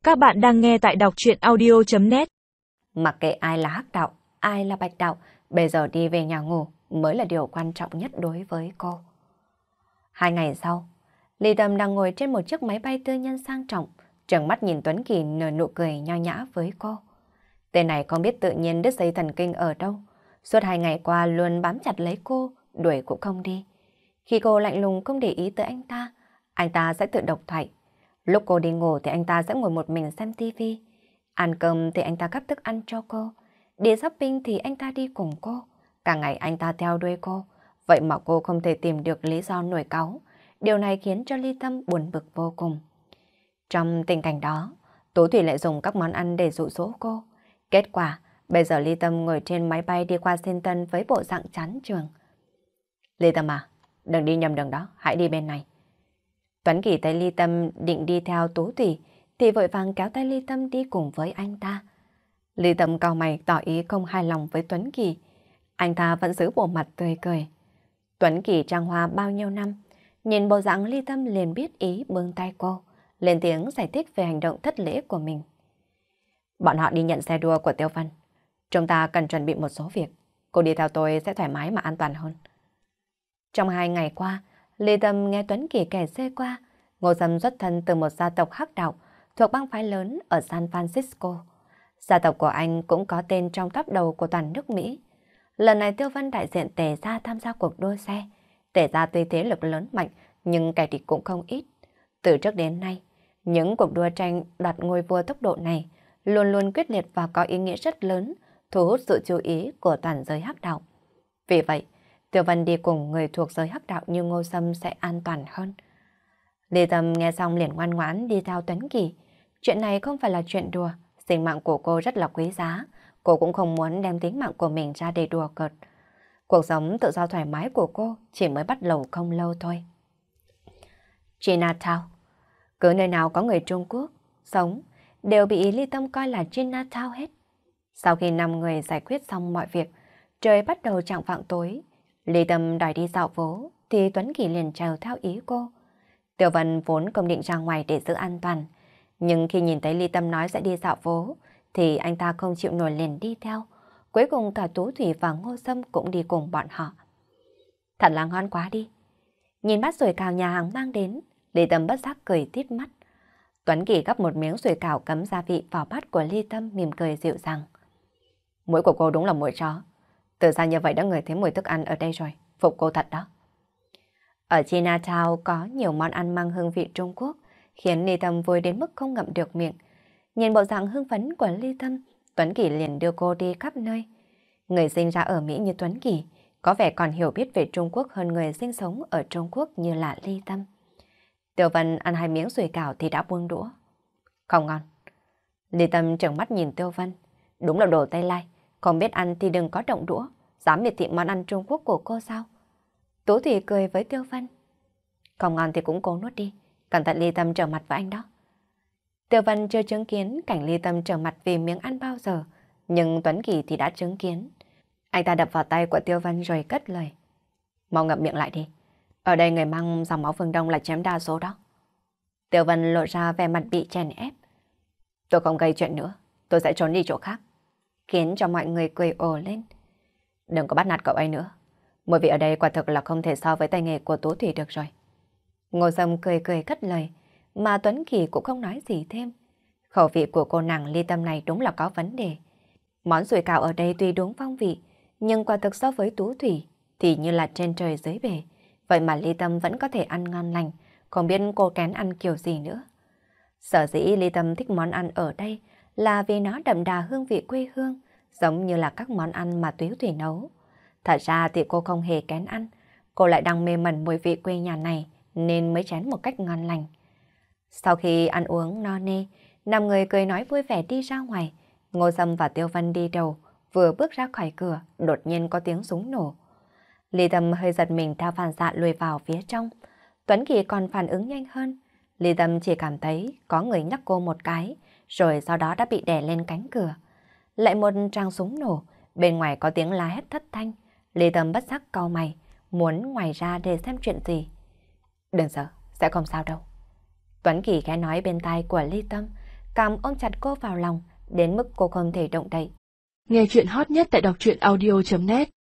Các bạn đang nghe tại đọc truyện audio.net. Mặc kệ ai là hắc đạo, ai là bạch đạo, bây giờ đi về nhà ngủ mới là điều quan trọng nhất đối với cô. 2 ngày sau, Lý Tâm đang ngồi trên một chiếc máy bay tư nhân sang trọng, trừng mắt nhìn Tuấn Kỳ nở nụ cười nho nhã với cô. Tên này không biết tự nhiên đứt dây thần kinh ở đâu, suốt 2 ngày qua luôn bám chặt lấy cô, đuổi cũng không đi. Khi cô lạnh lùng không để ý tới anh ta sẽ tự độc thoại. Lúc cô đi ngủ thì anh ta sẽ ngồi một mình xem tivi. Ăn cơm thì anh ta gắp thức ăn cho cô. Đi shopping thì anh ta đi cùng cô. Cả ngày anh ta theo đuôi cô. Vậy mà cô không thể tìm được lý do nổi cáu. Điều này khiến cho Ly Tâm buồn bực vô cùng. Trong tình cảnh đó, Tú Thủy lại dùng các món ăn để dụ dỗ cô. Kết quả, bây giờ Ly Tâm ngồi trên máy bay đi qua Washington với bộ dạng chán chường. Ly Tâm à, đừng đi nhầm đường đó, hãy đi bên này. Tuấn Kỳ thấy Ly Tâm định đi theo Tú Thủy thì vội vàng kéo tay Ly Tâm đi cùng với anh ta. Ly Tâm cau mày tỏ ý không hài lòng với Tuấn Kỳ. Anh ta vẫn giữ bộ mặt tươi cười. Tuấn Kỳ trang hoa bao nhiêu năm, nhìn bộ dạng Ly Tâm liền biết ý bưng tay cô, lên tiếng giải thích về hành động thất lễ của mình. Bọn họ đi nhận xe đua của Tiêu Vân. Chúng ta cần chuẩn bị một số việc. Cô đi theo tôi sẽ thoải mái mà an toàn hơn. Trong 2 ngày qua, Ly Tâm nghe Tuấn Kỳ kể xê qua, Ngô Sâm xuất thân từ một gia tộc hắc đạo thuộc bang phái lớn ở San Francisco. Gia tộc của anh cũng có tên trong top đầu của toàn nước Mỹ. Lần này Tiêu Vân đại diện Tề gia tham gia cuộc đua xe. Tề gia tuy thế lực lớn mạnh nhưng kẻ địch cũng không ít. Từ trước đến nay, những cuộc đua tranh đoạt ngôi vua tốc độ này luôn luôn quyết liệt và có ý nghĩa rất lớn, thu hút sự chú ý của toàn giới hắc đạo. Vì vậy, Tiêu Vân đi cùng người thuộc giới hắc đạo như Ngô Sâm sẽ an toàn hơn. Ly Tâm nghe xong liền ngoan ngoãn đi theo Tuấn Kỳ. Chuyện này không phải là chuyện đùa, sinh mạng của cô rất là quý giá. Cô cũng không muốn đem tính mạng của mình ra để đùa cợt. Cuộc sống tự do thoải mái của cô chỉ mới bắt đầu không lâu thôi. Chinatown. Cứ nơi nào có người Trung Quốc sống đều bị Ly Tâm coi là Chinatown hết. Sau khi 5 người giải quyết xong mọi việc, trời bắt đầu chạng vạng tối. Ly Tâm đòi đi dạo phố thì Tuấn Kỳ liền trèo theo ý cô. Tiểu Vân vốn không định ra ngoài để giữ an toàn, nhưng khi nhìn thấy Ly Tâm nói sẽ đi dạo phố thì anh ta không chịu nổi liền đi theo. Cuối cùng cả Tú Thủy và Ngô Sâm cũng đi cùng bọn họ. Thật là ngon quá đi. Nhìn bát sủi cảo nhà hàng mang đến, Ly Tâm bất giác cười tít mắt. Tuấn Kỳ gắp một miếng sủi cảo cấm gia vị vào bát của Ly Tâm, mỉm cười dịu dàng. Mũi của cô đúng là mũi chó. Từ xa như vậy đã ngửi thấy mùi thức ăn ở đây rồi, phục cô thật đó. Ở Chinatown có nhiều món ăn mang hương vị Trung Quốc, khiến Ly Tâm vui đến mức không ngậm được miệng. Nhìn bộ dạng hưng phấn của Ly Tâm, Tuấn Kỳ liền đưa cô đi khắp nơi. Người sinh ra ở Mỹ như Tuấn Kỳ, có vẻ còn hiểu biết về Trung Quốc hơn người sinh sống ở Trung Quốc như là Ly Tâm. Tiểu Vân ăn 2 miếng sủi cảo thì đã buông đũa. Không ngon. Ly Tâm trợn mắt nhìn Tiêu Vân. Đúng là đồ Tây Lai, không biết ăn thì đừng có động đũa, dám miệt thị món ăn Trung Quốc của cô sao? Tú Thủy cười với Tiêu Vân. Không ngon thì cũng cố nuốt đi, cẩn thận Ly Tâm trở mặt với anh đó. Tiêu Vân chưa chứng kiến cảnh Ly Tâm trở mặt vì miếng ăn bao giờ, nhưng Tuấn Kỳ thì đã chứng kiến. Anh ta đập vào tay của Tiêu Vân rồi cất lời. Mau ngậm miệng lại đi, ở đây người mang dòng máu phương Đông là chiếm đa số đó. Tiêu Vân lộ ra vẻ mặt bị chèn ép. Tôi không gây chuyện nữa, tôi sẽ trốn đi chỗ khác. Khiến cho mọi người cười ồ lên. Đừng có bắt nạt cậu ấy nữa. Mùi vị ở đây quả thực là không thể so với tay nghề của Tú Thủy được rồi. Ngô Sâm cười cười cất lời, mà Tuấn Kỳ cũng không nói gì thêm. Khẩu vị của cô nàng Ly Tâm này đúng là có vấn đề. Món sủi cảo ở đây tuy đúng phong vị, nhưng quả thực so với Tú Thủy thì như là trên trời dưới bể. Vậy mà Ly Tâm vẫn có thể ăn ngon lành, không biết cô kén ăn kiểu gì nữa. Sở dĩ Ly Tâm thích món ăn ở đây là vì nó đậm đà hương vị quê hương, giống như là các món ăn mà Tú Thủy nấu. Thật ra thì cô không hề kén ăn, cô lại đang mê mẩn mùi vị quê nhà này nên mới chén một cách ngon lành. Sau khi ăn uống no nê, 5 người cười nói vui vẻ đi ra ngoài. Ngô Sâm và Tiêu Vân đi đầu, vừa bước ra khỏi cửa, đột nhiên có tiếng súng nổ. Ly Tâm hơi giật mình theo phản xạ lùi vào phía trong. Tuấn Kỳ còn phản ứng nhanh hơn. Ly Tâm chỉ cảm thấy có người nhắc cô một cái, rồi sau đó đã bị đè lên cánh cửa. Lại một tràng súng nổ, bên ngoài có tiếng la hét thất thanh. Ly Tâm bất giác cau mày, muốn ngoài ra để xem chuyện gì. Đừng sợ, sẽ không sao đâu. Tuấn Kỳ khẽ nói bên tai của Ly Tâm, cảm ôm chặt cô vào lòng, đến mức cô không thể động đậy. Nghe chuyện hot nhất tại đọc truyện audio.net